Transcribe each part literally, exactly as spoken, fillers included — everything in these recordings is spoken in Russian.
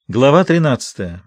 Глава тринадцатая.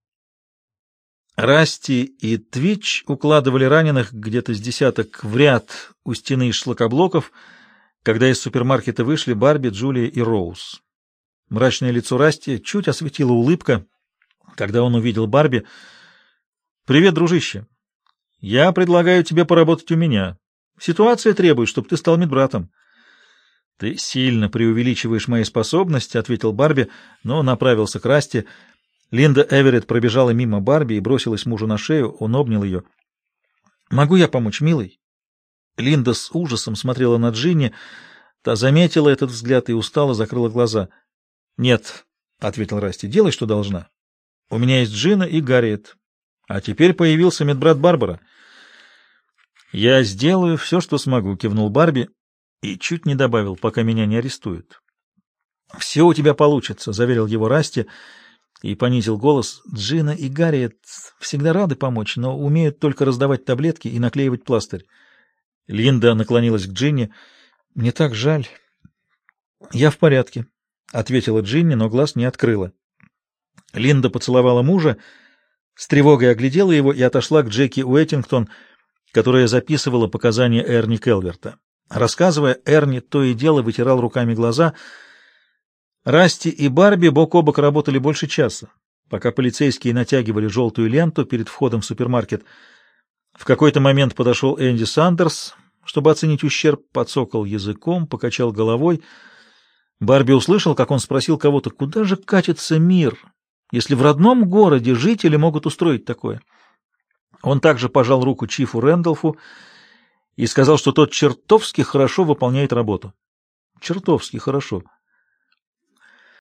Расти и Твич укладывали раненых где-то с десяток в ряд у стены из шлакоблоков, когда из супермаркета вышли Барби, Джулия и Роуз. Мрачное лицо Расти чуть осветила улыбка, когда он увидел Барби. «Привет, дружище. Я предлагаю тебе поработать у меня. Ситуация требует, чтобы ты стал медбратом». «Ты сильно преувеличиваешь мои способности», — ответил Барби, но направился к Расти. Линда Эверетт пробежала мимо Барби и бросилась мужу на шею. Он обнял ее. «Могу я помочь, милый?» Линда с ужасом смотрела на Джинни. Та заметила этот взгляд и устало закрыла глаза. «Нет», — ответил Расти, — «делай, что должна. У меня есть Джина и Гарриет. А теперь появился медбрат Барбара». «Я сделаю все, что смогу», — кивнул Барби. И чуть не добавил, пока меня не арестуют. «Все у тебя получится», — заверил его Расти и понизил голос. «Джина и Гарриет всегда рады помочь, но умеют только раздавать таблетки и наклеивать пластырь». Линда наклонилась к Джинни. «Мне так жаль». «Я в порядке», — ответила Джинни, но глаз не открыла. Линда поцеловала мужа, с тревогой оглядела его и отошла к Джеки Уэттингтон, которая записывала показания Эрни Келверта. Рассказывая, Эрни то и дело вытирал руками глаза. Расти и Барби бок о бок работали больше часа, пока полицейские натягивали желтую ленту перед входом в супермаркет. В какой-то момент подошел Энди Сандерс, чтобы оценить ущерб, подсокал языком, покачал головой. Барби услышал, как он спросил кого-то, куда же катится мир, если в родном городе жители могут устроить такое. Он также пожал руку Чифу Рэндалфу и сказал, что тот чертовски хорошо выполняет работу. Чертовски хорошо.